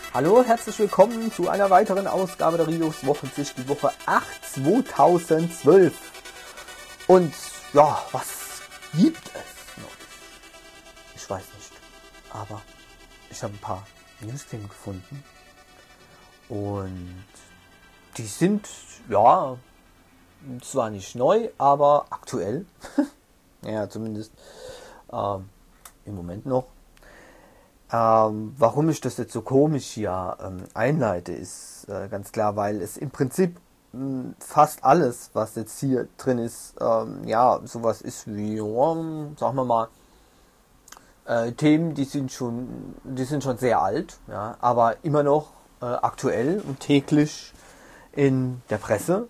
Hallo, herzlich willkommen zu einer weiteren Ausgabe der Rios Wochensicht, die Woche 8 2012. Und ja, was gibt es noch? Ich weiß nicht, aber ich habe ein paar News-Themen gefunden und die sind, ja, zwar nicht neu, aber aktuell. Ja, zumindest im Moment noch. Warum ich das jetzt so komisch hier einleite, ist ganz klar, weil es im Prinzip fast alles, was jetzt hier drin ist, ja, sowas ist wie, sagen wir mal, Themen, die sind schon sehr alt, ja, aber immer noch aktuell und täglich in der Presse.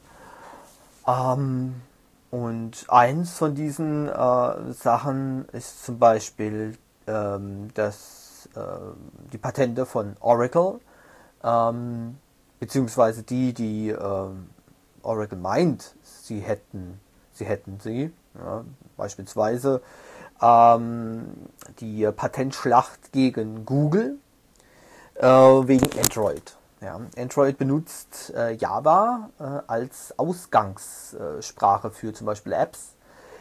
Und eins von diesen Sachen ist zum Beispiel die Patente von Oracle, beziehungsweise die Oracle meint, sie hätten sie, ja, beispielsweise die Patentschlacht gegen Google wegen Android. Ja, Android benutzt Java als Ausgangssprache für zum Beispiel Apps.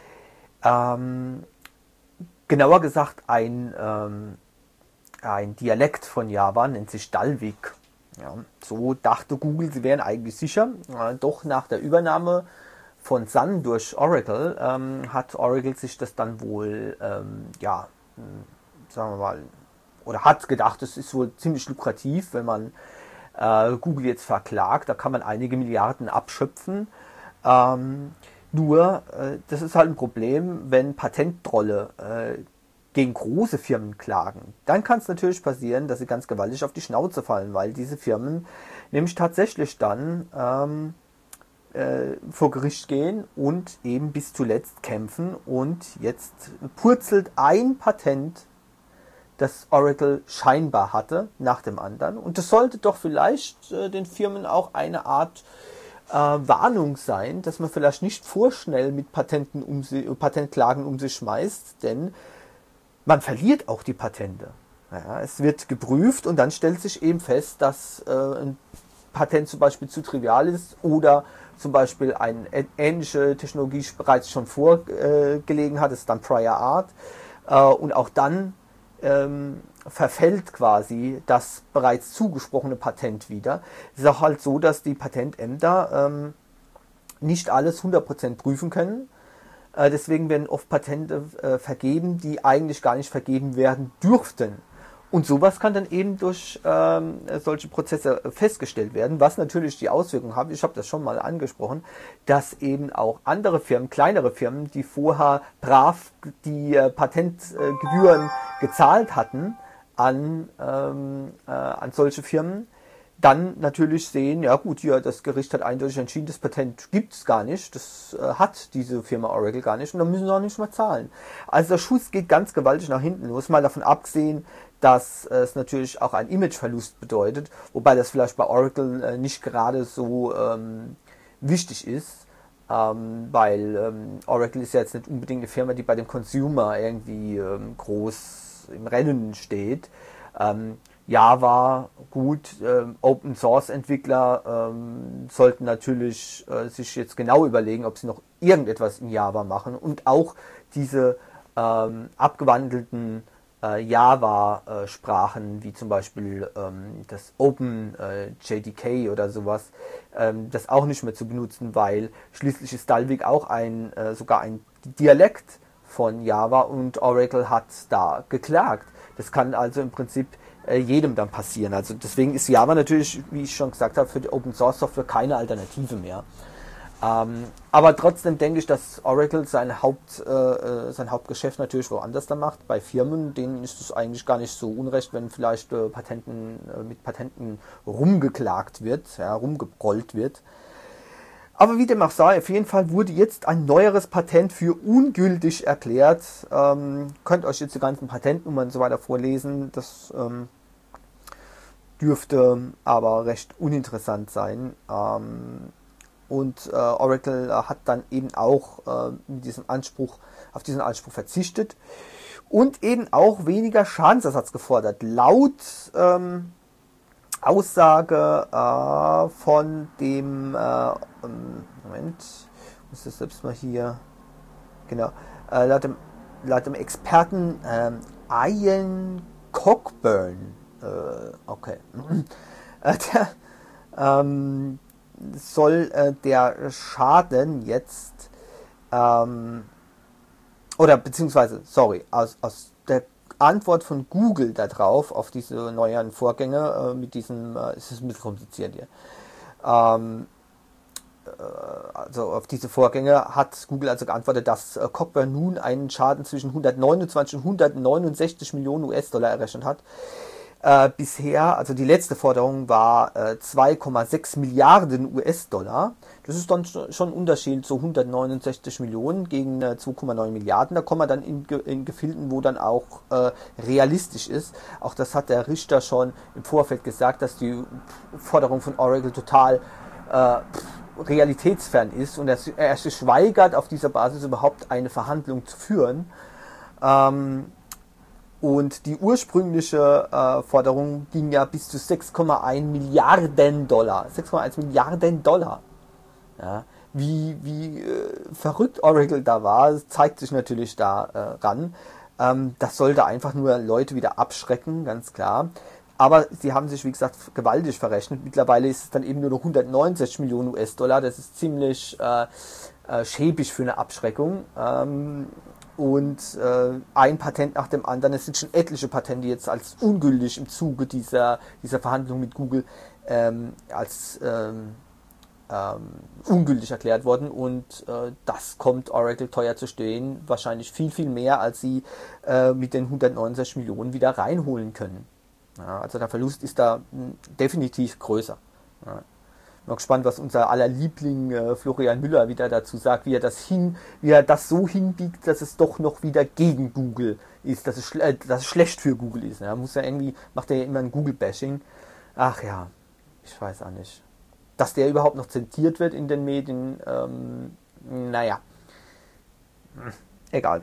Genauer gesagt ein Dialekt von Java nennt sich Dalvik. Ja, so dachte Google, sie wären eigentlich sicher. Doch nach der Übernahme von Sun durch Oracle hat Oracle sich das dann wohl, ja, sagen wir mal, oder hat gedacht, es ist wohl ziemlich lukrativ, wenn man Google jetzt verklagt. Da kann man einige Milliarden abschöpfen. Nur, das ist halt ein Problem, wenn Patenttrolle gegen große Firmen klagen. Dann kann es natürlich passieren, dass sie ganz gewaltig auf die Schnauze fallen, weil diese Firmen nämlich tatsächlich dann vor Gericht gehen und eben bis zuletzt kämpfen. Und jetzt purzelt ein Patent, das Oracle scheinbar hatte, nach dem anderen. Und das sollte doch vielleicht den Firmen auch eine Art Warnung sein, dass man vielleicht nicht vorschnell mit Patentklagen um sich schmeißt, denn man verliert auch die Patente. Ja, es wird geprüft und dann stellt sich eben fest, dass ein Patent zum Beispiel zu trivial ist oder zum Beispiel eine ähnliche Technologie bereits schon vorgelegen hat, das ist dann Prior Art. Und auch dann verfällt quasi das bereits zugesprochene Patent wieder. Es ist auch halt so, dass die Patentämter nicht alles 100% prüfen können. Deswegen werden oft Patente vergeben, die eigentlich gar nicht vergeben werden dürften. Und sowas kann dann eben durch solche Prozesse festgestellt werden, was natürlich die Auswirkung hat, ich habe das schon mal angesprochen, dass eben auch andere Firmen, kleinere Firmen, die vorher brav die Patentgebühren gezahlt hatten an solche Firmen, dann natürlich sehen, ja gut, ja, das Gericht hat eindeutig entschieden, das Patent gibt es gar nicht, das hat diese Firma Oracle gar nicht und dann müssen sie auch nicht mehr zahlen. Also der Schuss geht ganz gewaltig nach hinten los, mal davon abgesehen, dass es natürlich auch einen Imageverlust bedeutet, wobei das vielleicht bei Oracle nicht gerade so wichtig ist, weil Oracle ist ja jetzt nicht unbedingt eine Firma, die bei dem Consumer irgendwie groß im Rennen steht. Java, gut, Open Source Entwickler sollten natürlich sich jetzt genau überlegen, ob sie noch irgendetwas in Java machen und auch diese abgewandelten Java-Sprachen, wie zum Beispiel das Open JDK oder sowas, das auch nicht mehr zu benutzen, weil schließlich ist Dalvik auch sogar ein Dialekt von Java und Oracle hat da geklagt. Das kann also im Prinzip jedem dann passieren. Also deswegen ist Java natürlich, wie ich schon gesagt habe, für die Open Source Software keine Alternative mehr. Aber trotzdem denke ich, dass Oracle sein Hauptgeschäft natürlich woanders da macht. Bei Firmen, denen ist es eigentlich gar nicht so unrecht, wenn vielleicht mit Patenten rumgeklagt wird, ja, rumgeprollt wird. Aber wie dem auch sei, auf jeden Fall wurde jetzt ein neueres Patent für ungültig erklärt. Könnt euch jetzt die ganzen Patentnummern und so weiter vorlesen. Das dürfte aber recht uninteressant sein. Und Oracle hat dann eben auch auf diesen Anspruch verzichtet und eben auch weniger Schadensersatz gefordert. Laut Aussage von dem, Moment, ich muss das selbst mal hier, genau, laut dem Experten Ian Cockburn, okay, der, soll der Schaden jetzt, oder beziehungsweise, sorry, aus der Antwort von Google darauf, auf diese neuen Vorgänge mit diesem, es ist ein bisschen kompliziert hier, also auf diese Vorgänge hat Google also geantwortet, dass Cockburn nun einen Schaden zwischen 129 und 169 Millionen US-Dollar errechnet hat. Bisher, also die letzte Forderung war 2,6 Milliarden US-Dollar. Das ist dann schon ein Unterschied, so 169 Millionen gegen 2,9 Milliarden. Da kommt man dann in Gefilden, wo dann auch realistisch ist. Auch das hat der Richter schon im Vorfeld gesagt, dass die Forderung von Oracle total realitätsfern ist und er sich weigert, auf dieser Basis überhaupt eine Verhandlung zu führen. Und die ursprüngliche Forderung ging ja bis zu 6,1 Milliarden Dollar. 6,1 Milliarden Dollar. Ja, wie verrückt Oracle da war, zeigt sich natürlich daran. Das sollte einfach nur Leute wieder abschrecken, ganz klar. Aber sie haben sich, wie gesagt, gewaltig verrechnet. Mittlerweile ist es dann eben nur noch 169 Millionen US-Dollar. Das ist ziemlich schäbig für eine Abschreckung. Und ein Patent nach dem anderen. Es sind schon etliche Patente jetzt als ungültig im Zuge dieser Verhandlung mit Google als ungültig erklärt worden. Und das kommt Oracle teuer zu stehen. Wahrscheinlich viel, viel mehr, als sie mit den 169 Millionen wieder reinholen können. Ja, also der Verlust ist da definitiv größer. Ja. Bin mal gespannt, was unser aller Liebling Florian Müller wieder dazu sagt, wie er das so hinbiegt, dass es doch noch wieder gegen Google ist, dass es schlecht für Google ist. Ja. Macht er ja immer ein Google-Bashing. Ach ja, ich weiß auch nicht. Dass der überhaupt noch zensiert wird in den Medien, naja. Egal.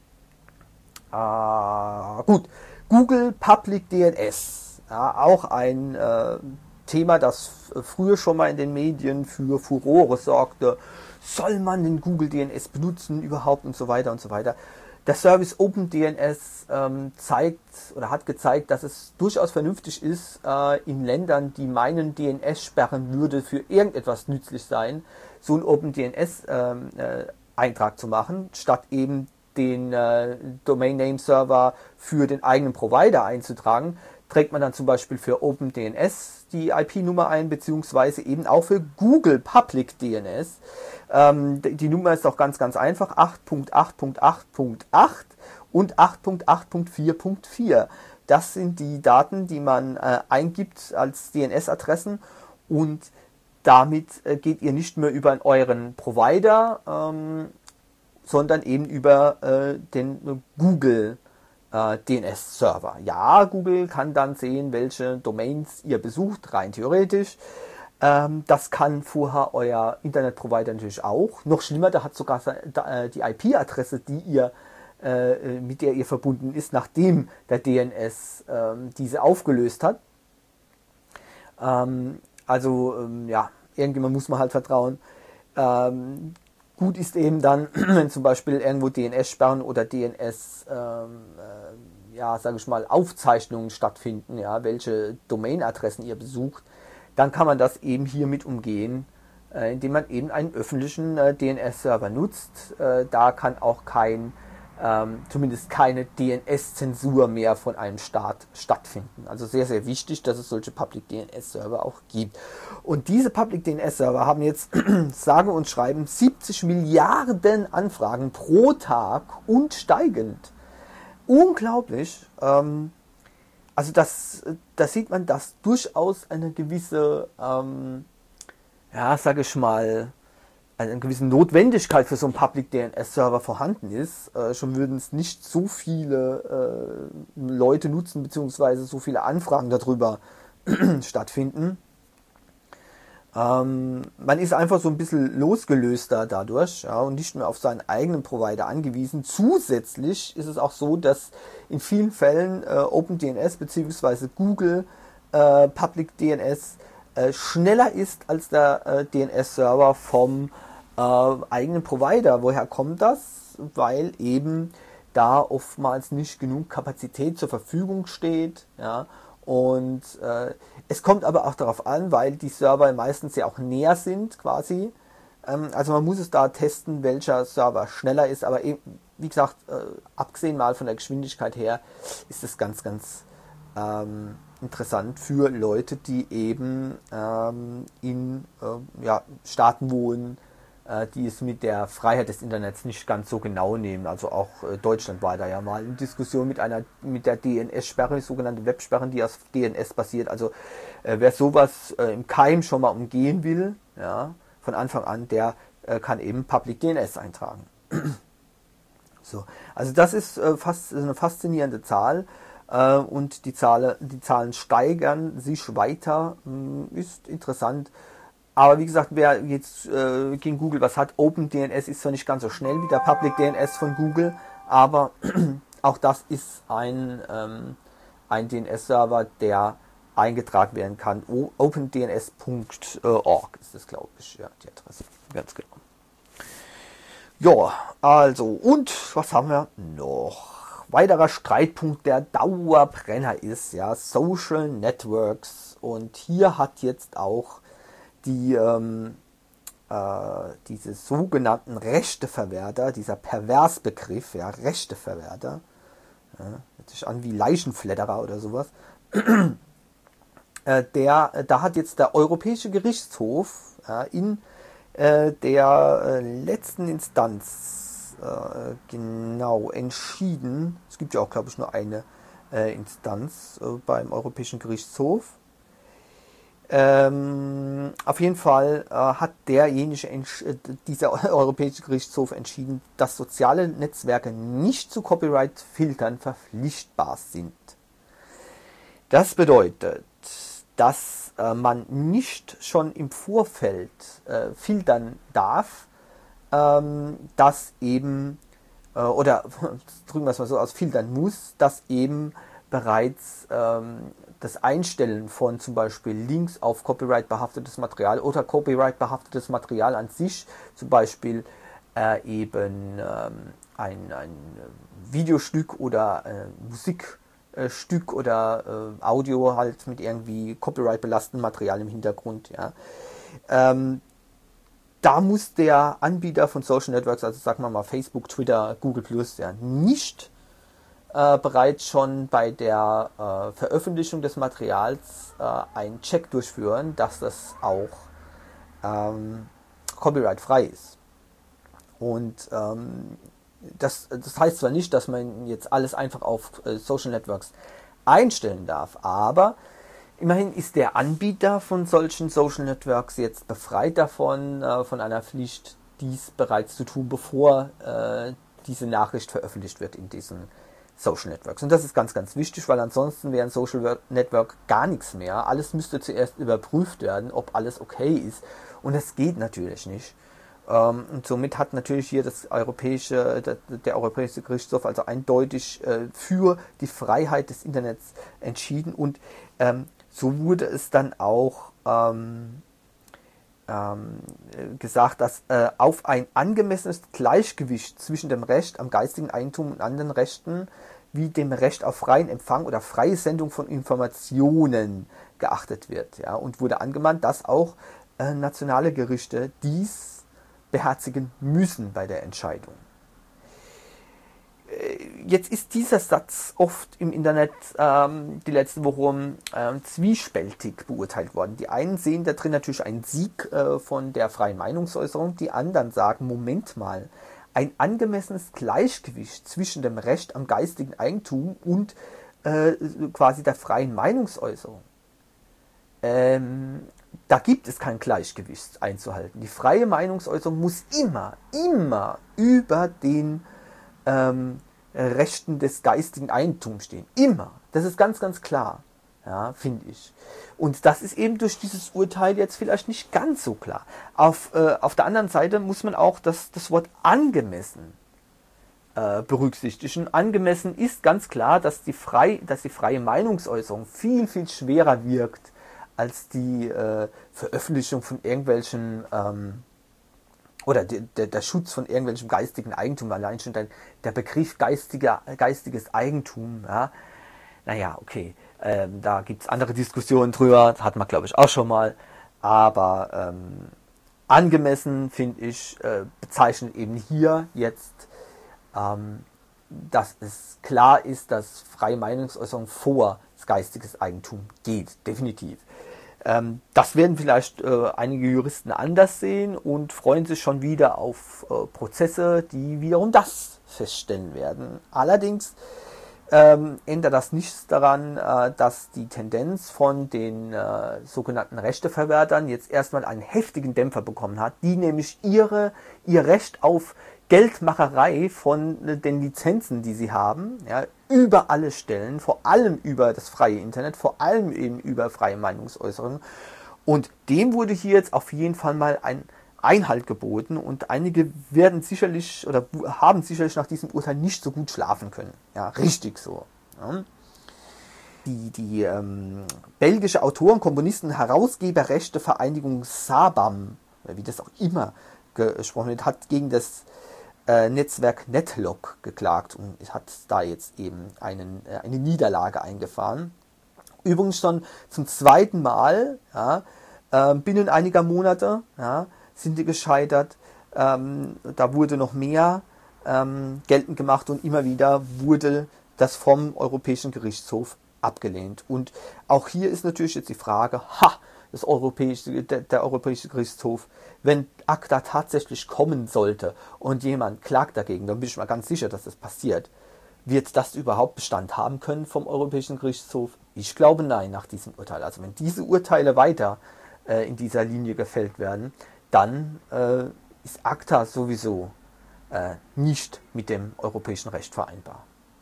Gut. Google Public DNS, ja, auch ein Thema, das früher schon mal in den Medien für Furore sorgte. Soll man den Google DNS benutzen überhaupt und so weiter und so weiter. Der Service OpenDNS hat gezeigt, dass es durchaus vernünftig ist, in Ländern, die meinen, DNS sperren würde für irgendetwas nützlich sein, so einen OpenDNS-Eintrag zu machen, statt eben den Domain Name Server für den eigenen Provider einzutragen, trägt man dann zum Beispiel für OpenDNS die IP-Nummer ein, beziehungsweise eben auch für Google Public DNS. Die Nummer ist auch ganz, ganz einfach, 8.8.8.8 und 8.8.4.4. Das sind die Daten, die man eingibt als DNS-Adressen und damit geht ihr nicht mehr über euren Provider, sondern eben über den Google DNS-Server. Ja, Google kann dann sehen, welche Domains ihr besucht, rein theoretisch. Das kann vorher euer Internetprovider natürlich auch. Noch schlimmer, da hat sogar die IP-Adresse, mit der ihr verbunden ist, nachdem der DNS diese aufgelöst hat. Ja, irgendjemand muss man halt vertrauen. Gut ist eben dann, wenn zum Beispiel irgendwo DNS-Sperren oder DNS, Aufzeichnungen stattfinden, ja, welche Domain-Adressen ihr besucht, dann kann man das eben hiermit umgehen, indem man eben einen öffentlichen DNS-Server nutzt. Da kann auch zumindest keine DNS-Zensur mehr von einem Staat stattfinden. Also sehr, sehr wichtig, dass es solche Public DNS-Server auch gibt. Und diese Public DNS-Server haben jetzt, sage und schreiben, 70 Milliarden Anfragen pro Tag und steigend. Unglaublich. Also das sieht man, dass durchaus eine gewisse, eine gewisse Notwendigkeit für so einen Public DNS-Server vorhanden ist. Schon würden es nicht so viele Leute nutzen, beziehungsweise so viele Anfragen darüber stattfinden. Man ist einfach so ein bisschen losgelöster dadurch, ja, und nicht mehr auf seinen eigenen Provider angewiesen. Zusätzlich ist es auch so, dass in vielen Fällen OpenDNS bzw. Google Public DNS schneller ist als der DNS-Server vom eigenen Provider. Woher kommt das? Weil eben da oftmals nicht genug Kapazität zur Verfügung steht. Ja? Und es kommt aber auch darauf an, weil die Server meistens ja auch näher sind quasi. Also man muss es da testen, welcher Server schneller ist. Aber eben, wie gesagt, abgesehen mal von der Geschwindigkeit her, ist es ganz, ganz interessant für Leute, die eben in Staaten wohnen, die es mit der Freiheit des Internets nicht ganz so genau nehmen. Also auch Deutschland war da ja mal in Diskussion mit der DNS-Sperre, sogenannte Websperren, die aus DNS basiert. Also wer sowas im Keim schon mal umgehen will, ja, von Anfang an, der kann eben Public DNS eintragen. So, also das ist fast eine faszinierende Zahl. Und die Zahlen steigern sich weiter, ist interessant. Aber wie gesagt, wer jetzt gegen Google was hat, OpenDNS ist zwar nicht ganz so schnell wie der Public DNS von Google, aber auch das ist ein DNS-Server, der eingetragen werden kann. OpenDNS.org ist das, glaube ich, ja, die Adresse, ganz genau. Ja, also, und was haben wir noch? Weiterer Streitpunkt, der Dauerbrenner ist, ja, Social Networks. Und hier hat jetzt auch diese sogenannten Rechteverwerter, dieser Perversbegriff, ja, Rechteverwerter, ja, hört sich an wie Leichenfledderer oder sowas, da hat jetzt der Europäische Gerichtshof in der letzten Instanz genau entschieden. Es gibt ja auch, glaube ich, nur eine Instanz beim Europäischen Gerichtshof. Auf jeden Fall hat dieser Europäische Gerichtshof entschieden, dass soziale Netzwerke nicht zu Copyright-Filtern verpflichtbar sind. Das bedeutet, dass man nicht schon im Vorfeld filtern darf, dass eben, oder drücken wir es mal so aus, filtern muss, dass eben bereits das Einstellen von zum Beispiel Links auf Copyright-behaftetes Material oder Copyright-behaftetes Material an sich, zum Beispiel eben ein Videostück oder Musikstück oder Audio halt mit irgendwie Copyright-belastendem Material im Hintergrund, ja. Da muss der Anbieter von Social Networks, also sagen wir mal Facebook, Twitter, Google+, ja, nicht bereits schon bei der Veröffentlichung des Materials einen Check durchführen, dass das auch copyright-frei ist. Und das heißt zwar nicht, dass man jetzt alles einfach auf Social Networks einstellen darf, aber immerhin ist der Anbieter von solchen Social Networks jetzt befreit davon, von einer Pflicht, dies bereits zu tun, bevor diese Nachricht veröffentlicht wird in diesen Social Networks. Und das ist ganz, ganz wichtig, weil ansonsten wäre ein Social Network gar nichts mehr. Alles müsste zuerst überprüft werden, ob alles okay ist. Und das geht natürlich nicht. Und somit hat natürlich hier der Europäische Gerichtshof also eindeutig für die Freiheit des Internets entschieden. Und so wurde es dann auch gesagt, dass auf ein angemessenes Gleichgewicht zwischen dem Recht am geistigen Eigentum und anderen Rechten wie dem Recht auf freien Empfang oder freie Sendung von Informationen geachtet wird. Ja, und wurde angemahnt, dass auch nationale Gerichte dies beherzigen müssen bei der Entscheidung. Jetzt ist dieser Satz oft im Internet die letzten Wochen zwiespältig beurteilt worden. Die einen sehen da drin natürlich einen Sieg von der freien Meinungsäußerung, die anderen sagen, Moment mal, ein angemessenes Gleichgewicht zwischen dem Recht am geistigen Eigentum und quasi der freien Meinungsäußerung. Da gibt es kein Gleichgewicht einzuhalten. Die freie Meinungsäußerung muss immer über den Rechten des geistigen Eigentums stehen. Immer. Das ist ganz, ganz klar. Ja, finde ich. Und das ist eben durch dieses Urteil jetzt vielleicht nicht ganz so klar. Auf der anderen Seite muss man auch das Wort angemessen berücksichtigen. Angemessen ist ganz klar, dass die freie Meinungsäußerung viel, viel schwerer wirkt als die Veröffentlichung von irgendwelchen oder der Schutz von irgendwelchem geistigen Eigentum. Allein schon der Begriff geistiges Eigentum. Ja, naja, okay, da gibt es andere Diskussionen drüber, das hatten wir glaube ich auch schon mal, aber angemessen, finde ich, bezeichnet eben hier jetzt, dass es klar ist, dass freie Meinungsäußerung vor das geistiges Eigentum geht, definitiv. Das werden vielleicht einige Juristen anders sehen und freuen sich schon wieder auf Prozesse, die wiederum das feststellen werden. Allerdings ändert das nichts daran, dass die Tendenz von den sogenannten Rechteverwertern jetzt erstmal einen heftigen Dämpfer bekommen hat, die nämlich ihr Recht auf Geldmacherei von den Lizenzen, die sie haben, ja, über alle stellen, vor allem über das freie Internet, vor allem eben über freie Meinungsäußerung. Und dem wurde hier jetzt auf jeden Fall mal ein Einhalt geboten und einige werden sicherlich oder haben sicherlich nach diesem Urteil nicht so gut schlafen können. Ja, richtig so. Ja. Die belgische Autoren, Komponisten, Herausgeberrechtevereinigung SABAM, wie das auch immer gesprochen wird, hat gegen das Netzwerk Netlog geklagt und hat da jetzt eben eine Niederlage eingefahren. Übrigens schon zum zweiten Mal, ja, binnen einiger Monate, ja, sind die gescheitert. Da wurde noch mehr geltend gemacht und immer wieder wurde das vom Europäischen Gerichtshof abgelehnt. Und auch hier ist natürlich jetzt die Frage, der Europäische Gerichtshof, wenn ACTA tatsächlich kommen sollte und jemand klagt dagegen, dann bin ich mal ganz sicher, dass das passiert. Wird das überhaupt Bestand haben können vom Europäischen Gerichtshof? Ich glaube nein, nach diesem Urteil. Also wenn diese Urteile weiter in dieser Linie gefällt werden, dann ist ACTA sowieso nicht mit dem europäischen Recht vereinbar.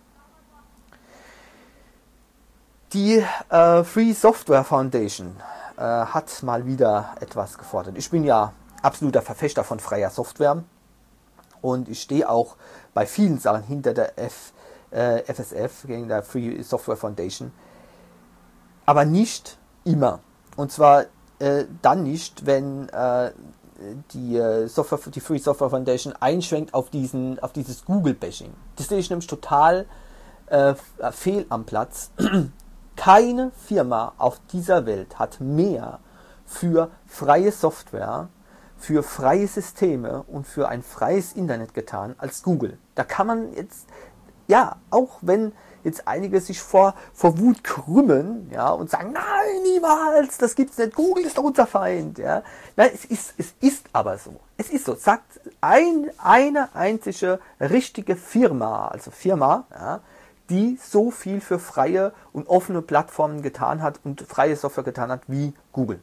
Die Free Software Foundation hat mal wieder etwas gefordert. Ich bin ja absoluter Verfechter von freier Software und ich stehe auch bei vielen Sachen hinter der FSF, gegen der Free Software Foundation, aber nicht immer. Und zwar dann nicht, wenn die Free Software Foundation einschränkt auf dieses Google-Bashing. Das sehe ich nämlich total fehl am Platz. Keine Firma auf dieser Welt hat mehr für freie Software, für freie Systeme und für ein freies Internet getan als Google. Da kann man jetzt, ja, auch wenn jetzt einige sich vor Wut krümmen, ja, und sagen, nein, niemals, das gibt's nicht, Google ist doch unser Feind, ja. Nein, es ist aber so. Es ist so. Sagt eine einzige richtige Firma, ja, die so viel für freie und offene Plattformen getan hat und freie Software getan hat wie Google.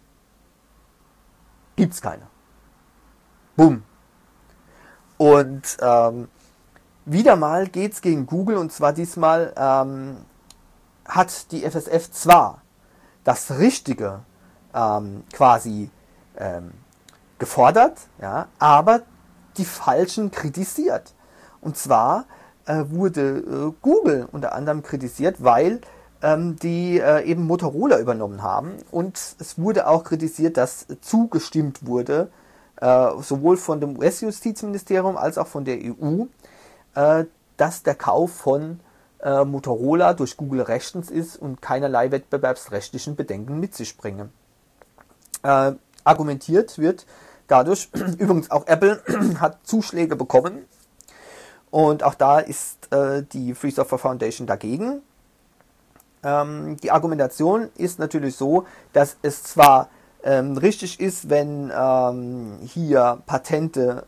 Gibt's keine. Bumm. Und wieder mal geht's gegen Google und zwar diesmal hat die FSF zwar das Richtige quasi gefordert, ja, aber die Falschen kritisiert. Und zwar wurde Google unter anderem kritisiert, weil die eben Motorola übernommen haben und es wurde auch kritisiert, dass zugestimmt wurde, sowohl von dem US-Justizministerium als auch von der EU, dass der Kauf von Motorola durch Google rechtens ist und keinerlei wettbewerbsrechtlichen Bedenken mit sich bringe. Argumentiert wird dadurch, übrigens auch Apple hat Zuschläge bekommen und auch da ist die Free Software Foundation dagegen. Die Argumentation ist natürlich so, dass es zwar richtig ist, wenn hier Patente,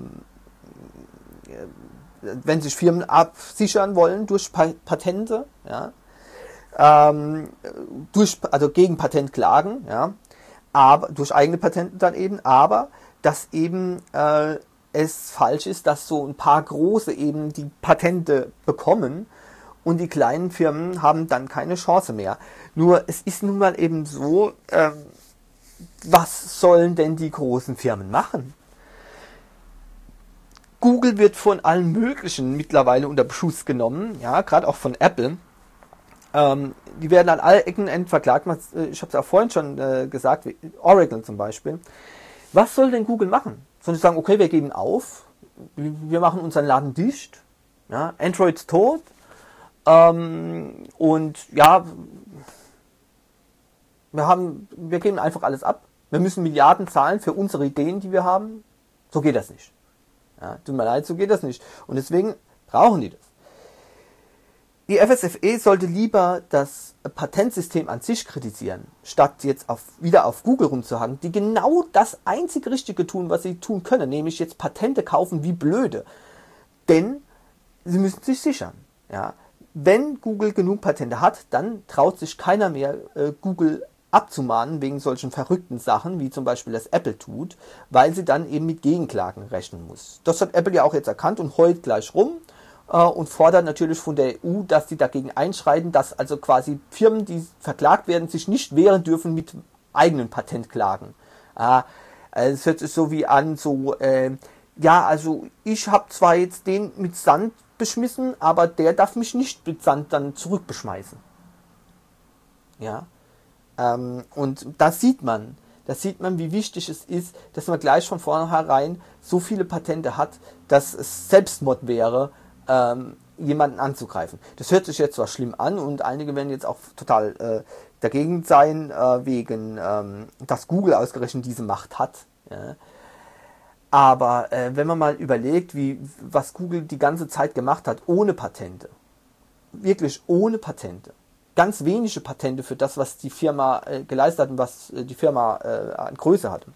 wenn sich Firmen absichern wollen durch Patente, ja, also gegen Patentklagen, ja, aber durch eigene Patente dann eben, aber dass eben es falsch ist, dass so ein paar große eben die Patente bekommen und die kleinen Firmen haben dann keine Chance mehr. Nur es ist nun mal eben so, was sollen denn die großen Firmen machen? Google wird von allen möglichen mittlerweile unter Beschuss genommen, ja, gerade auch von Apple. Die werden an allen Ecken verklagt. Ich habe es auch vorhin schon gesagt, wie Oracle zum Beispiel. Was soll denn Google machen? Sollen sie sagen, okay, wir geben auf, wir machen unseren Laden dicht, ja, Android ist tot, und ja, wir geben einfach alles ab. Wir müssen Milliarden zahlen für unsere Ideen, die wir haben. So geht das nicht. Ja, tut mir leid, so geht das nicht. Und deswegen brauchen die das. Die FSFE sollte lieber das Patentsystem an sich kritisieren, statt jetzt wieder auf Google rumzuhaken, die genau das einzig Richtige tun, was sie tun können, nämlich jetzt Patente kaufen wie blöde. Denn sie müssen sich sichern. Ja. Wenn Google genug Patente hat, dann traut sich keiner mehr, Google abzumahnen wegen solchen verrückten Sachen, wie zum Beispiel das Apple tut, weil sie dann eben mit Gegenklagen rechnen muss. Das hat Apple ja auch jetzt erkannt und heult gleich rum und fordert natürlich von der EU, dass sie dagegen einschreiten, dass also quasi Firmen, die verklagt werden, sich nicht wehren dürfen mit eigenen Patentklagen. Es hört sich so wie an, so, ja, also ich habe zwar jetzt den mit Sand beschmissen, aber der darf mich nicht mit Sand dann zurückbeschmeißen. Ja. Und da sieht man, wie wichtig es ist, dass man gleich von vornherein so viele Patente hat, dass es Selbstmord wäre, jemanden anzugreifen. Das hört sich jetzt zwar schlimm an und einige werden jetzt auch total dagegen sein, wegen, dass Google ausgerechnet diese Macht hat. Ja. Aber wenn man mal überlegt, was Google die ganze Zeit gemacht hat, ohne Patente, wirklich ohne Patente, ganz wenige Patente für das, was die Firma geleistet hat und was die Firma an Größe hatte.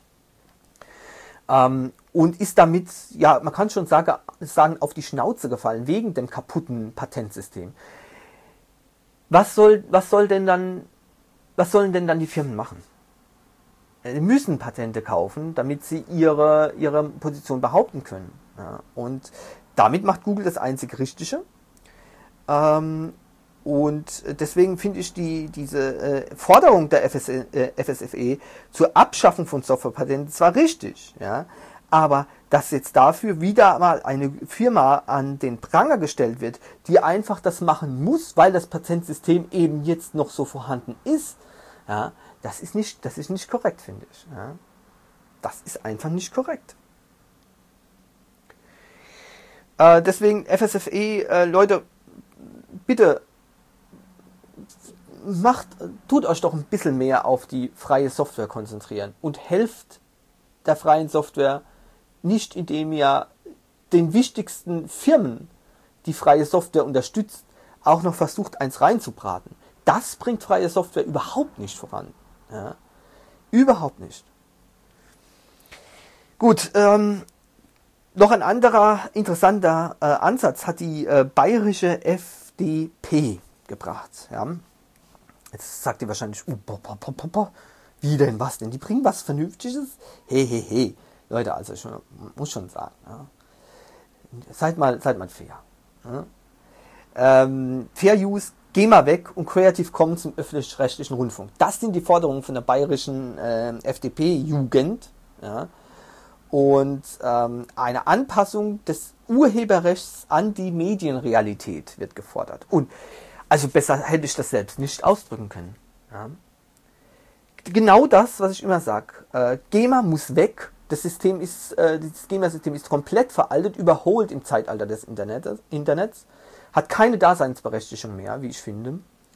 Und ist damit, ja, man kann schon sagen, auf die Schnauze gefallen, wegen dem kaputten Patentsystem. Was sollen denn dann die Firmen machen? Sie müssen Patente kaufen, damit sie ihre Position behaupten können. Ja, und damit macht Google das einzig Richtige. Und deswegen finde ich diese Forderung der FSFE zur Abschaffung von Softwarepatenten zwar richtig, ja, aber dass jetzt dafür wieder mal eine Firma an den Pranger gestellt wird, die einfach das machen muss, weil das Patentsystem eben jetzt noch so vorhanden ist, ja, das ist nicht korrekt, finde ich. Ja. Das ist einfach nicht korrekt. Deswegen FSFE, Leute, bitte tut euch doch ein bisschen mehr auf die freie Software konzentrieren und helft der freien Software nicht, indem ihr den wichtigsten Firmen, die freie Software unterstützt, auch noch versucht, eins reinzubraten. Das bringt freie Software überhaupt nicht voran. Ja? Überhaupt nicht. Gut, noch ein anderer interessanter Ansatz hat die bayerische FDP gebracht. Ja? Jetzt sagt ihr wahrscheinlich, wie denn, was denn? Die bringen was Vernünftiges? Hey. Leute, also ich muss schon sagen, ja. Seid mal fair. Ja. Fair Use, geh mal weg und Creative Commons im öffentlich-rechtlichen Rundfunk. Das sind die Forderungen von der bayerischen FDP-Jugend. Ja. Und eine Anpassung des Urheberrechts an die Medienrealität wird gefordert. Und also besser hätte ich das selbst nicht ausdrücken können. Ja. Genau das, was ich immer sage. GEMA muss weg. Das GEMA-System ist komplett veraltet, überholt im Zeitalter des Internets, hat keine Daseinsberechtigung mehr, wie ich finde.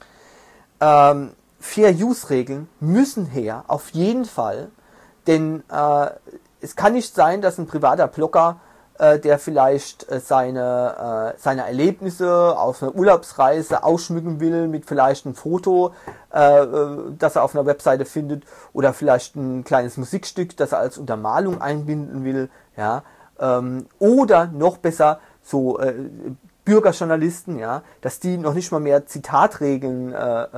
Fair-Use-Regeln müssen her, auf jeden Fall, denn es kann nicht sein, dass ein privater Blogger, der vielleicht seine Erlebnisse auf einer Urlaubsreise ausschmücken will mit vielleicht einem Foto, das er auf einer Webseite findet, oder vielleicht ein kleines Musikstück, das er als Untermalung einbinden will, ja, oder noch besser so Bürgerjournalisten, ja, dass die noch nicht mal mehr Zitatregeln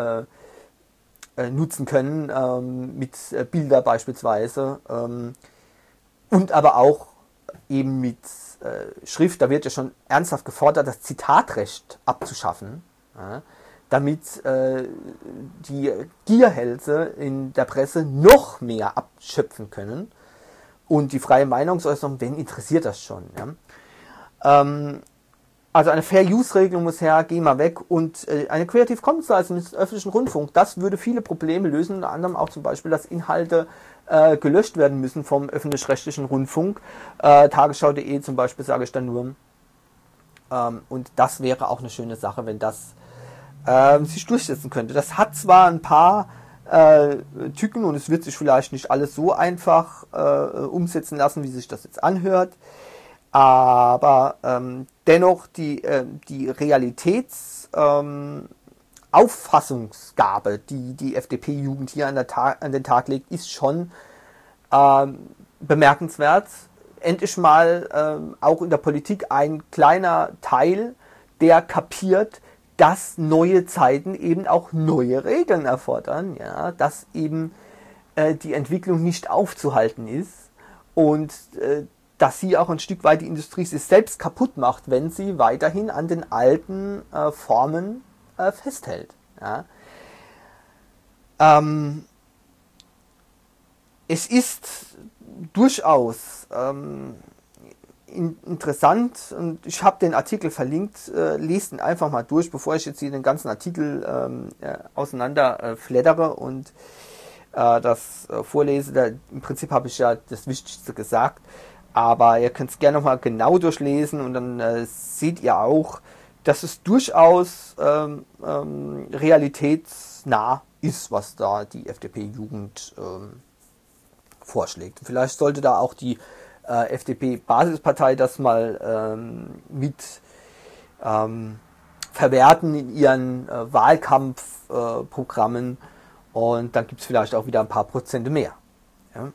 nutzen können, mit Bilder beispielsweise, und aber auch eben mit Schrift. Da wird ja schon ernsthaft gefordert, das Zitatrecht abzuschaffen, ja, damit die Gierhälse in der Presse noch mehr abschöpfen können. Und die freie Meinungsäußerung, wen interessiert das schon? Ja? Also eine Fair-Use-Regelung muss her, geh mal weg. Und eine Creative Commons-Lizenz mit öffentlichen Rundfunk, das würde viele Probleme lösen, unter anderem auch zum Beispiel, dass Inhalte gelöscht werden müssen vom öffentlich-rechtlichen Rundfunk. Tagesschau.de zum Beispiel, sage ich dann nur. Und das wäre auch eine schöne Sache, wenn das sich durchsetzen könnte. Das hat zwar ein paar Tücken und es wird sich vielleicht nicht alles so einfach umsetzen lassen, wie sich das jetzt anhört. Aber dennoch die Realitätsauffassungsgabe, die die FDP-Jugend hier an den Tag legt, ist schon bemerkenswert. Endlich mal auch in der Politik ein kleiner Teil, der kapiert, dass neue Zeiten eben auch neue Regeln erfordern, ja, dass eben die Entwicklung nicht aufzuhalten ist und dass sie auch ein Stück weit die Industrie sich selbst kaputt macht, wenn sie weiterhin an den alten Formen festhält. Ja. Es ist durchaus interessant und ich habe den Artikel verlinkt, lest ihn einfach mal durch, bevor ich jetzt hier den ganzen Artikel auseinander fleddere und das vorlese. Im Prinzip habe ich ja das Wichtigste gesagt, aber ihr könnt es gerne nochmal genau durchlesen und dann seht ihr auch, dass es durchaus realitätsnah ist, was da die FDP-Jugend vorschlägt. Vielleicht sollte da auch die FDP-Basispartei das mal mit verwerten in ihren Wahlkampfprogrammen und dann gibt es vielleicht auch wieder ein paar Prozente mehr. Ja.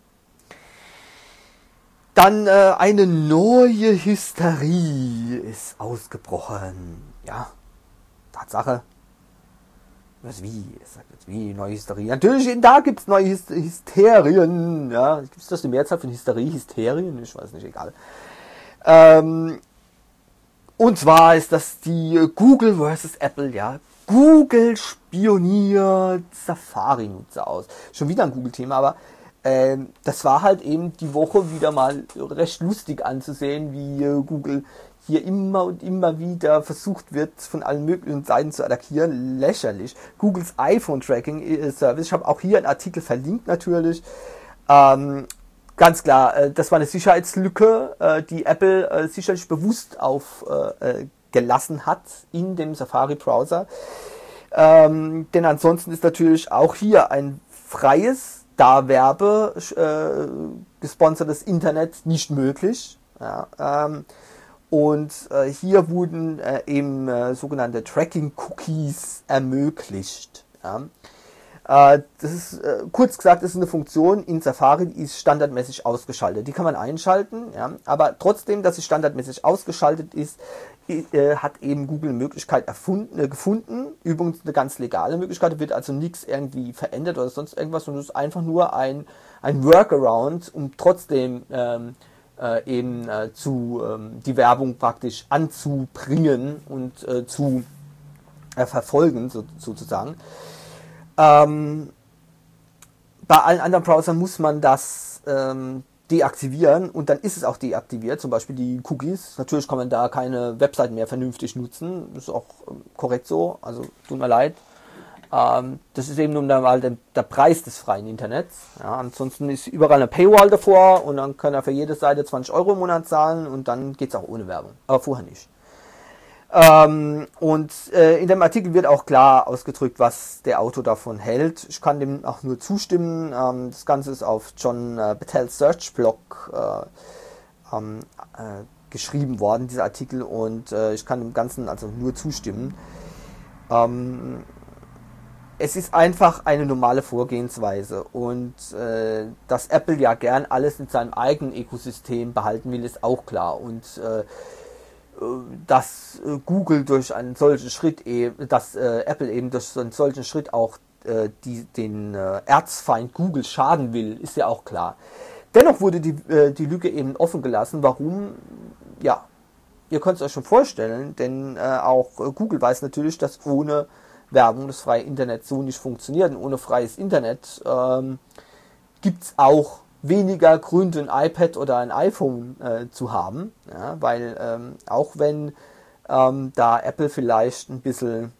Dann eine neue Hysterie ist ausgebrochen. Ja, Tatsache. Was wie? Es sagt jetzt wie neue Hysterie. Natürlich, da gibt es neue Hysterien. Ja, gibt es das in Mehrzahl von Hysterie? Hysterien? Ich weiß nicht, egal. Und zwar ist das die Google versus Apple, ja. Google spioniert Safari-Nutzer aus. Schon wieder ein Google-Thema, aber das war halt eben die Woche wieder mal recht lustig anzusehen, wie Google hier immer und immer wieder versucht wird, von allen möglichen Seiten zu attackieren. Lächerlich. Googles iPhone-Tracking-Service, ich habe auch hier einen Artikel verlinkt natürlich. Ganz klar, das war eine Sicherheitslücke, die Apple sicherlich bewusst aufgelassen hat in dem Safari-Browser. Denn ansonsten ist natürlich auch hier ein freies, da Werbe gesponsertes Internet nicht möglich. Ja, und hier wurden eben sogenannte Tracking-Cookies ermöglicht. Ja. Das ist, kurz gesagt, das ist eine Funktion in Safari, die ist standardmäßig ausgeschaltet. Die kann man einschalten, ja, aber trotzdem, dass sie standardmäßig ausgeschaltet ist, hat eben Google eine Möglichkeit gefunden. Übrigens eine ganz legale Möglichkeit, wird also nichts irgendwie verändert oder sonst irgendwas, sondern es ist einfach nur ein Workaround, um trotzdem die Werbung praktisch anzubringen und zu verfolgen, sozusagen. Bei allen anderen Browsern muss man das deaktivieren und dann ist es auch deaktiviert, zum Beispiel die Cookies. Natürlich kann man da keine Webseiten mehr vernünftig nutzen, das ist auch korrekt so, also tut mir leid. Das ist eben nun mal der Preis des freien Internets. Ja, ansonsten ist überall eine Paywall davor und dann kann er für jede Seite 20 € im Monat zahlen und dann geht es auch ohne Werbung, aber vorher nicht. In dem Artikel wird auch klar ausgedrückt, was der Autor davon hält. Ich kann dem auch nur zustimmen. Das Ganze ist auf John Battels Search Blog geschrieben worden, dieser Artikel, und ich kann dem Ganzen also nur zustimmen. Es ist einfach eine normale Vorgehensweise und dass Apple ja gern alles in seinem eigenen Ökosystem behalten will, ist auch klar. Und dass Google durch einen solchen Schritt, dass Apple eben durch einen solchen Schritt auch den Erzfeind Google schaden will, ist ja auch klar. Dennoch wurde die Lücke eben offen gelassen. Warum? Ja, ihr könnt es euch schon vorstellen, denn auch Google weiß natürlich, dass ohne Werbung das freie Internet so nicht funktioniert. Und ohne freies Internet gibt es auch weniger Gründe, ein iPad oder ein iPhone zu haben. Ja, weil auch wenn da Apple vielleicht ein bisschen,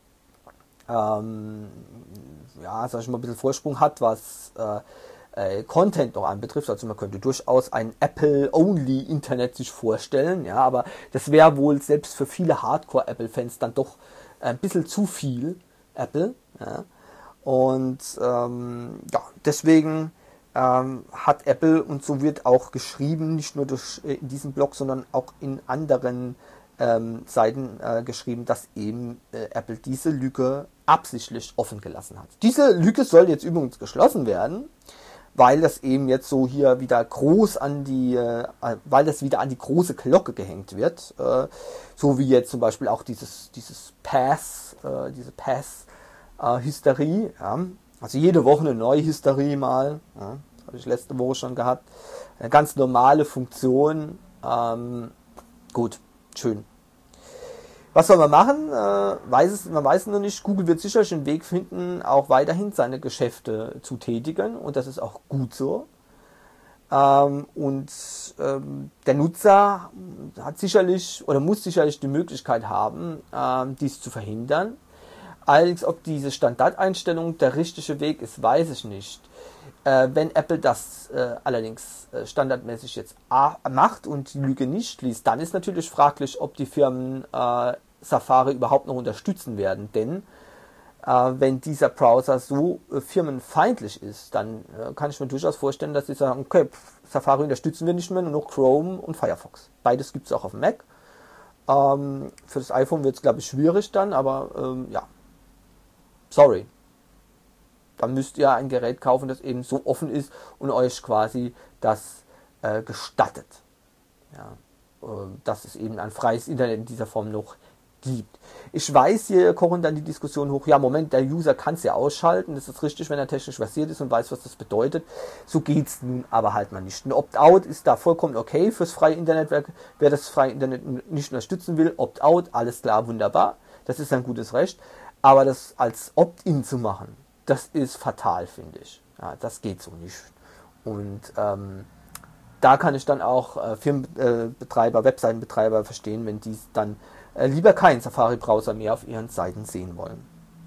sag ich mal, ein bisschen Vorsprung hat, was Content noch anbetrifft, also man könnte durchaus ein Apple-Only-Internet sich vorstellen, ja, aber das wäre wohl selbst für viele Hardcore-Apple-Fans dann doch ein bisschen zu viel Apple, ja. Und deswegen hat Apple, und so wird auch geschrieben, nicht nur in diesem Blog, sondern auch in anderen Seiten geschrieben, dass eben Apple diese Lücke absichtlich offen gelassen hat. Diese Lücke soll jetzt übrigens geschlossen werden, weil das eben jetzt so hier wieder groß weil das wieder an die große Glocke gehängt wird, so wie jetzt zum Beispiel auch diese Pass-Hysterie, ja. Also jede Woche eine neue Hysterie mal, ja. Das habe ich letzte Woche schon gehabt, eine ganz normale Funktion, gut, schön. Was soll man machen? Man weiß es noch nicht. Google wird sicherlich einen Weg finden, auch weiterhin seine Geschäfte zu tätigen. Und das ist auch gut so. Der Nutzer hat sicherlich oder muss sicherlich die Möglichkeit haben, dies zu verhindern. Allerdings, ob diese Standardeinstellung der richtige Weg ist, weiß ich nicht. Wenn Apple das allerdings standardmäßig jetzt macht und die Lücke nicht schließt, dann ist natürlich fraglich, ob die Firmen Safari überhaupt noch unterstützen werden. Denn wenn dieser Browser so firmenfeindlich ist, dann kann ich mir durchaus vorstellen, dass sie sagen, okay, Safari unterstützen wir nicht mehr, nur noch Chrome und Firefox. Beides gibt es auch auf dem Mac. Für das iPhone wird es, glaube ich, schwierig dann, aber sorry. Dann müsst ihr ein Gerät kaufen, das eben so offen ist und euch quasi das gestattet. Ja, dass es eben ein freies Internet in dieser Form noch gibt. Ich weiß, hier kochen dann die Diskussionen hoch, ja Moment, der User kann es ja ausschalten, das ist richtig, wenn er technisch versiert ist und weiß, was das bedeutet. So geht es nun aber halt mal nicht. Ein Opt-out ist da vollkommen okay fürs freie Internet, wer das freie Internet nicht unterstützen will, Opt-out, alles klar, wunderbar, das ist ein gutes Recht, aber das als Opt-in zu machen, das ist fatal, finde ich. Ja, das geht so nicht. Und da kann ich dann auch Firmenbetreiber, Webseitenbetreiber verstehen, wenn die dann lieber keinen Safari-Browser mehr auf ihren Seiten sehen wollen.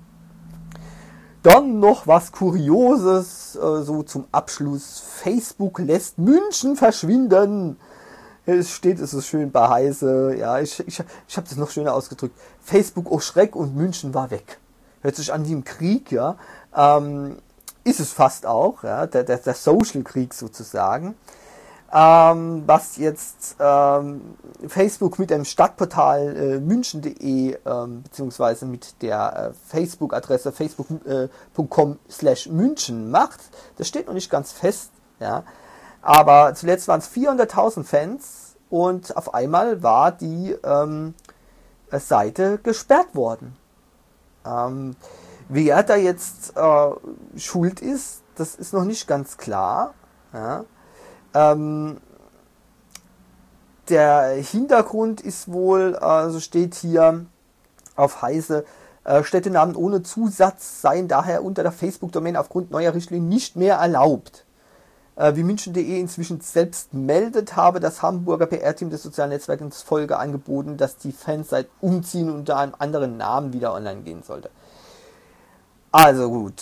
Dann noch was Kurioses, so zum Abschluss. Facebook lässt München verschwinden. Es steht so schön bei Heise. Ja, ich habe das noch schöner ausgedrückt. Facebook, oh Schreck, und München war weg. Hört sich an wie im Krieg, ja. Ist es fast auch, ja, der Social-Krieg sozusagen. Was jetzt Facebook mit dem Stadtportal münchen.de beziehungsweise mit der Facebook-Adresse facebook.com/München macht, das steht noch nicht ganz fest. Ja. Aber zuletzt waren es 400.000 Fans und auf einmal war die Seite gesperrt worden. Wer da jetzt schuld ist, das ist noch nicht ganz klar. Ja. Der Hintergrund ist wohl, so steht hier auf Heise, Städtenamen ohne Zusatz seien daher unter der Facebook-Domain aufgrund neuer Richtlinien nicht mehr erlaubt. Wie München.de inzwischen selbst meldet, habe das Hamburger PR-Team des sozialen Netzwerks Folge angeboten, dass die Fansite umziehen und unter einem anderen Namen wieder online gehen sollte. Also gut,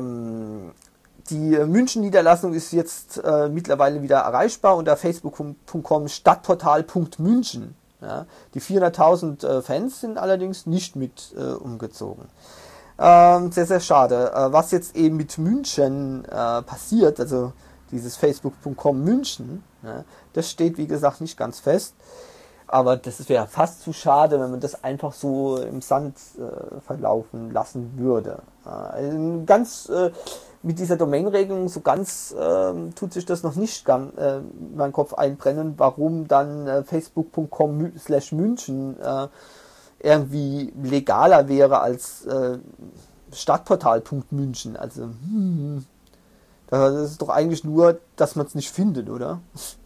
die München-Niederlassung ist jetzt mittlerweile wieder erreichbar unter facebook.com Stadtportal.München. Ja. Die 400.000 Fans sind allerdings nicht mit umgezogen. Sehr, sehr schade. Was jetzt eben mit München passiert, also dieses facebook.com München, ja, das steht wie gesagt nicht ganz fest. Aber das wäre fast zu schade, wenn man das einfach so im Sand verlaufen lassen würde. Ganz mit dieser Domainregelung so ganz tut sich das noch nicht in meinen Kopf einbrennen, warum dann facebook.com/München irgendwie legaler wäre als Stadtportal.München. Also das ist doch eigentlich nur, dass man es nicht findet, oder?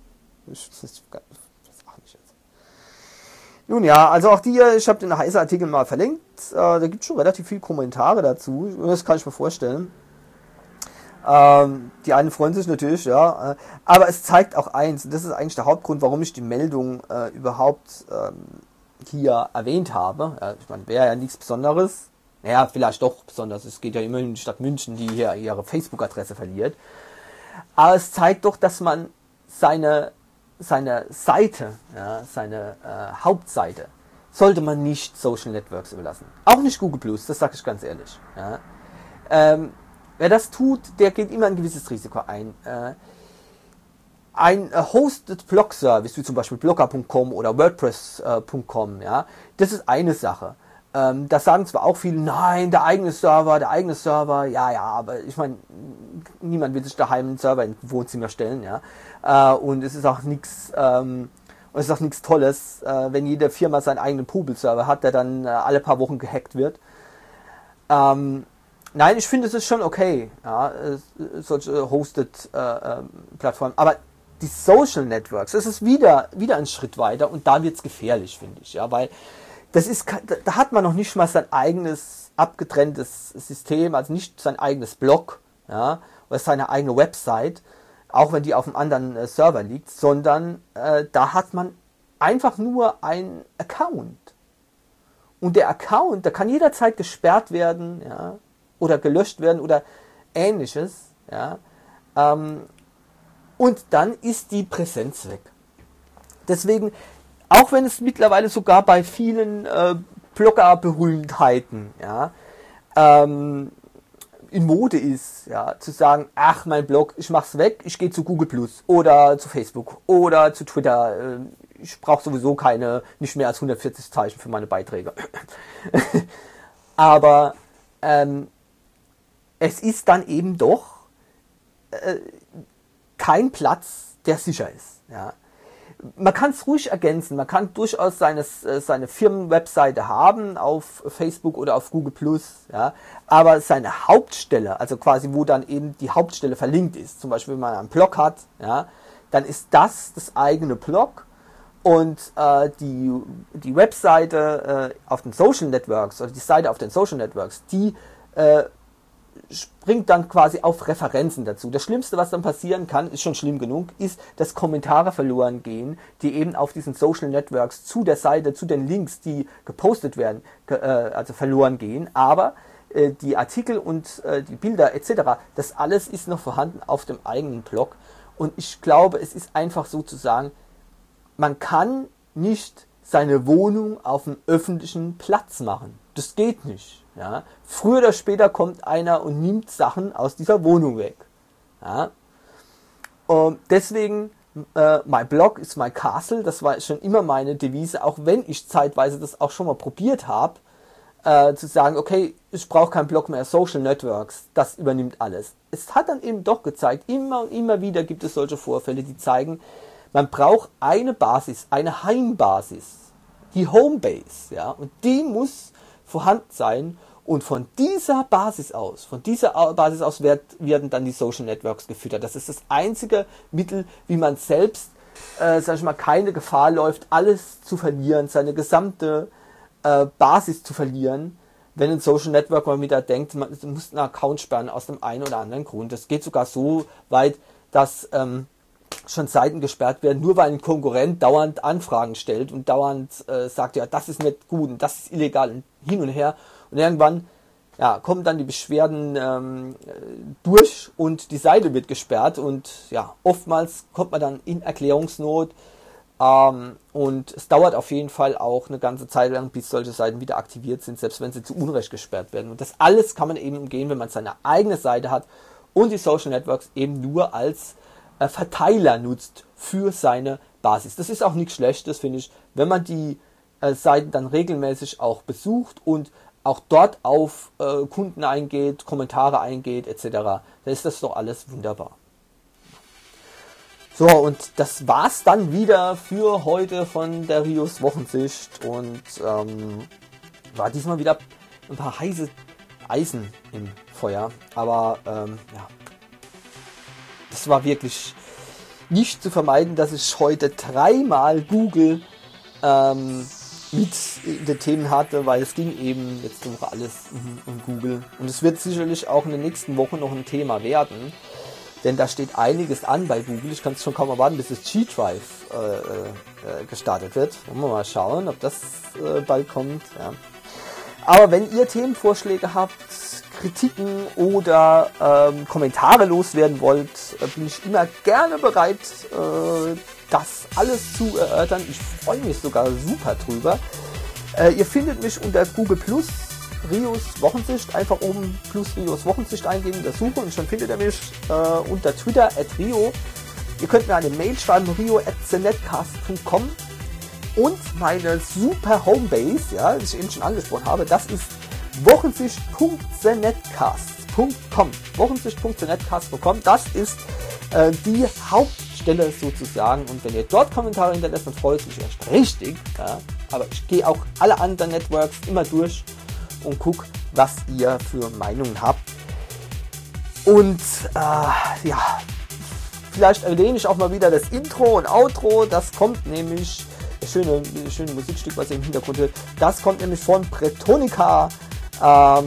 Nun ja, also auch ich habe den Heise-Artikel mal verlinkt, da gibt es schon relativ viele Kommentare dazu, das kann ich mir vorstellen. Die einen freuen sich natürlich, ja. Aber es zeigt auch eins, und das ist eigentlich der Hauptgrund, warum ich die Meldung überhaupt hier erwähnt habe. Ja, ich meine, wäre ja nichts Besonderes. Naja, vielleicht doch besonders. Es geht ja immerhin um die Stadt München, die hier ihre Facebook-Adresse verliert. Aber es zeigt doch, dass man seine Seite, ja, seine Hauptseite, sollte man nicht Social Networks überlassen. Auch nicht Google Plus, das sage ich ganz ehrlich. Ja. Wer das tut, der geht immer ein gewisses Risiko ein. Ein Hosted Blog Service, wie zum Beispiel blogger.com oder wordpress.com, ja, das ist eine Sache. Da sagen zwar auch viele, nein, der eigene Server, ja, aber ich meine, niemand will sich daheim einen Server ins Wohnzimmer stellen, ja, und es ist auch nichts Tolles, wenn jede Firma seinen eigenen Pubel-Server hat, der dann alle paar Wochen gehackt wird. Nein, ich finde, es ist schon okay, ja, solche Hosted Plattformen, aber die Social Networks, das ist wieder ein Schritt weiter und da wird's gefährlich, finde ich, ja, weil da hat man noch nicht mal sein eigenes abgetrenntes System, also nicht sein eigenes Blog, ja, oder seine eigene Website, auch wenn die auf einem anderen Server liegt, sondern da hat man einfach nur einen Account. Und der Account, der kann jederzeit gesperrt werden, ja, oder gelöscht werden oder ähnliches, ja, und dann ist die Präsenz weg. Deswegen, auch wenn es mittlerweile sogar bei vielen Blogger-Berühmtheiten, ja, in Mode ist, ja, zu sagen, ach, mein Blog, ich mach's weg, ich gehe zu Google Plus oder zu Facebook oder zu Twitter, ich brauche sowieso nicht mehr als 140 Zeichen für meine Beiträge. Aber es ist dann eben doch kein Platz, der sicher ist, ja. Man kann es ruhig ergänzen, man kann durchaus seine Firmenwebseite haben auf Facebook oder auf Google Plus, ja, aber seine Hauptstelle, also quasi wo dann eben die Hauptstelle verlinkt ist, zum Beispiel wenn man einen Blog hat, ja, dann ist das eigene Blog und die Webseite auf den Social Networks oder die Seite auf den Social Networks, die springt dann quasi auf Referenzen dazu. Das Schlimmste, was dann passieren kann, ist schon schlimm genug, ist, dass Kommentare verloren gehen, die eben auf diesen Social Networks zu der Seite, zu den Links, die gepostet werden, also verloren gehen. Aber die Artikel und die Bilder etc., das alles ist noch vorhanden auf dem eigenen Blog. Und ich glaube, es ist einfach so zu sagen, man kann nicht seine Wohnung auf einem öffentlichen Platz machen. Das geht nicht. Ja. Früher oder später kommt einer und nimmt Sachen aus dieser Wohnung weg. Ja. Deswegen, my blog is my castle, das war schon immer meine Devise, auch wenn ich zeitweise das auch schon mal probiert habe, zu sagen, okay, ich brauche keinen Blog mehr, Social Networks, das übernimmt alles. Es hat dann eben doch gezeigt, immer und immer wieder gibt es solche Vorfälle, die zeigen, man braucht eine Basis, eine Heimbasis, die Homebase, ja, und die muss vorhanden sein und von dieser Basis aus werden dann die Social Networks gefüttert. Das ist das einzige Mittel, wie man selbst, sag ich mal, keine Gefahr läuft, alles zu verlieren, seine gesamte Basis zu verlieren, wenn ein Social Network mal wieder denkt, man muss einen Account sperren aus dem einen oder anderen Grund. Das geht sogar so weit, dass schon Seiten gesperrt werden, nur weil ein Konkurrent dauernd Anfragen stellt und dauernd sagt, ja, das ist nicht gut und das ist illegal und hin und her. Und irgendwann kommen dann die Beschwerden durch und die Seite wird gesperrt und ja, oftmals kommt man dann in Erklärungsnot und es dauert auf jeden Fall auch eine ganze Zeit lang, bis solche Seiten wieder aktiviert sind, selbst wenn sie zu Unrecht gesperrt werden. Und das alles kann man eben umgehen, wenn man seine eigene Seite hat und die Social Networks eben nur als Verteiler nutzt für seine Basis. Das ist auch nichts Schlechtes, finde ich, wenn man die Seiten dann regelmäßig auch besucht und auch dort auf Kunden eingeht, Kommentare eingeht etc., dann ist das doch alles wunderbar. So, und das war's dann wieder für heute von der Rios Wochensicht und war diesmal wieder ein paar heiße Eisen im Feuer, aber ja, das war wirklich nicht zu vermeiden, dass ich heute dreimal Google mit in den Themen hatte, weil es ging eben letzte Woche alles um Google. Und es wird sicherlich auch in den nächsten Wochen noch ein Thema werden, denn da steht einiges an bei Google. Ich kann es schon kaum erwarten, bis das G-Drive gestartet wird. Wollen wir mal schauen, ob das bald kommt. Ja. Aber wenn ihr Themenvorschläge habt, Kritiken oder Kommentare loswerden wollt, bin ich immer gerne bereit, das alles zu erörtern. Ich freue mich sogar super drüber. Ihr findet mich unter Google Plus Rios Wochensicht. Einfach oben Plus Rios Wochensicht eingeben in der Suche und schon findet ihr mich unter Twitter @Rio. Ihr könnt mir eine Mail schreiben, rio@thenetcast.com. Und meine super Homebase, ja, die ich eben schon angesprochen habe, das ist wochensicht.thenetcast.com. Wochensicht.thenetcast.com, das ist die Hauptstelle sozusagen. Und wenn ihr dort Kommentare hinterlasst, dann freut es mich echt richtig. Ja. Aber ich gehe auch alle anderen Networks immer durch und gucke, was ihr für Meinungen habt. Und ja, vielleicht erwähne ich auch mal wieder das Intro und Outro. Das kommt nämlich, das schöne Musikstück, was ihr im Hintergrund hört, das kommt nämlich von Bretonica. Der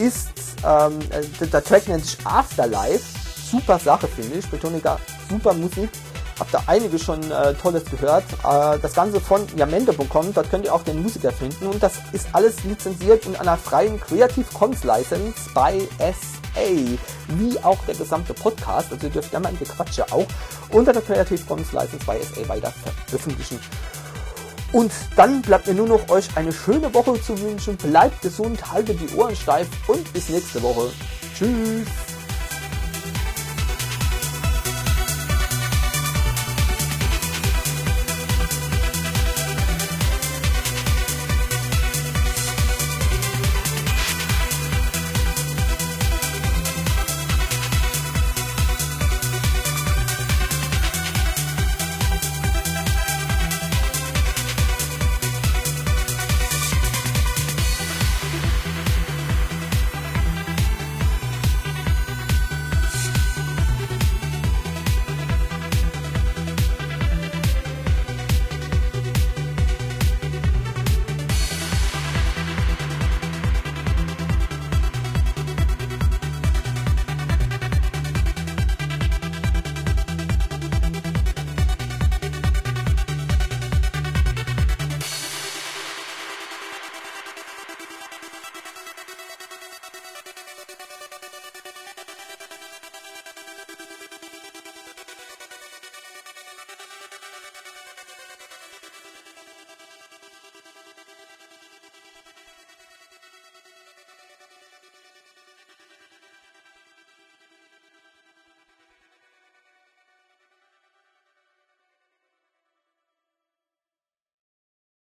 Track nennt sich Afterlife. Super Sache, finde ich. Bretonica, super Musik. Habt da einige schon Tolles gehört. Das Ganze von Yamendo.com, dort könnt ihr auch den Musiker finden. Und das ist alles lizenziert in einer freien Creative Commons License bei SA. Wie auch der gesamte Podcast. Also ihr dürft ja mal in Gequatsche auch unter der Creative Commons License bei SA weiter veröffentlichen. Und dann bleibt mir nur noch euch eine schöne Woche zu wünschen. Bleibt gesund, haltet die Ohren steif und bis nächste Woche. Tschüss.